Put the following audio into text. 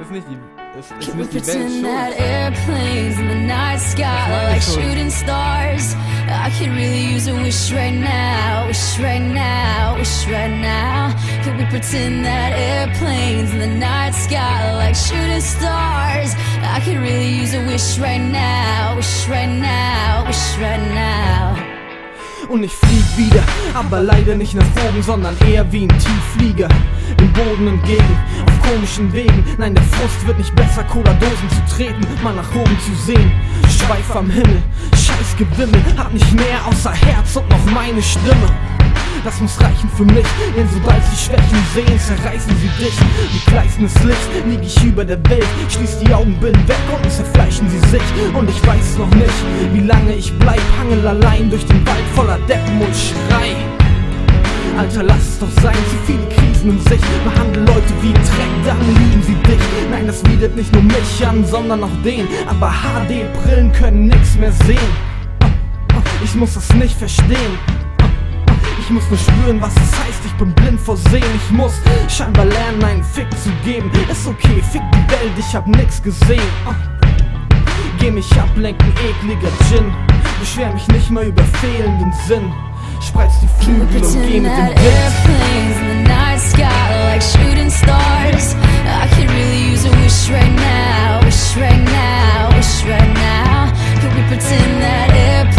ist nicht die Can we Welt pretend that schuld. airplanes in the night sky are like shooting stars? I could really use a wish right now, wish right now, wish right now. Can we pretend that airplanes in the night sky are like shooting stars? I could really use a wish right now, wish right now, wish right now. Und ich flieg wieder, aber leider nicht nach oben, sondern eher wie ein Tiefflieger. Dem Boden entgegen, auf komischen Wegen. Nein, der Frust wird nicht besser, Cola-Dosen zu treten, mal nach oben zu sehen. Schweif am Himmel, scheiß Gewimmel, hab nicht mehr außer Herz und noch meine Stimme. Das muss reichen für mich, denn sobald sie Schwächen sehen, zerreißen sie dich. Wie gleißendes Licht lieg ich über der Welt, schließ die Augenbillen weg und zerfleischen sie sich. Und ich weiß noch nicht, wie lange ich bleib, hangel allein durch den Wald voller Deppen und schrei. Alter, lass es doch sein, zu viele Krisen in sich. Behandle Leute wie Dreck, dann lieben sie dich. Nein, das widert nicht nur mich an, sondern auch den. Aber HD-Brillen können nix mehr sehen. Ich muss das nicht verstehen. Ich muss nur spüren, was es heißt, ich bin blind vor Sehen. Ich muss scheinbar lernen, einen Fick zu geben. Ist okay, fick die Welt, ich hab nix gesehen. Geh mich ablenken, ekliger Gin. Beschwer mich nicht mal über fehlenden Sinn. Spreiz die Flügel und geh mit dem Wind. Airplanes in the night sky are like shooting stars. I could really use a wish right now, wish right now, wish right now. Could we pretend that airplanes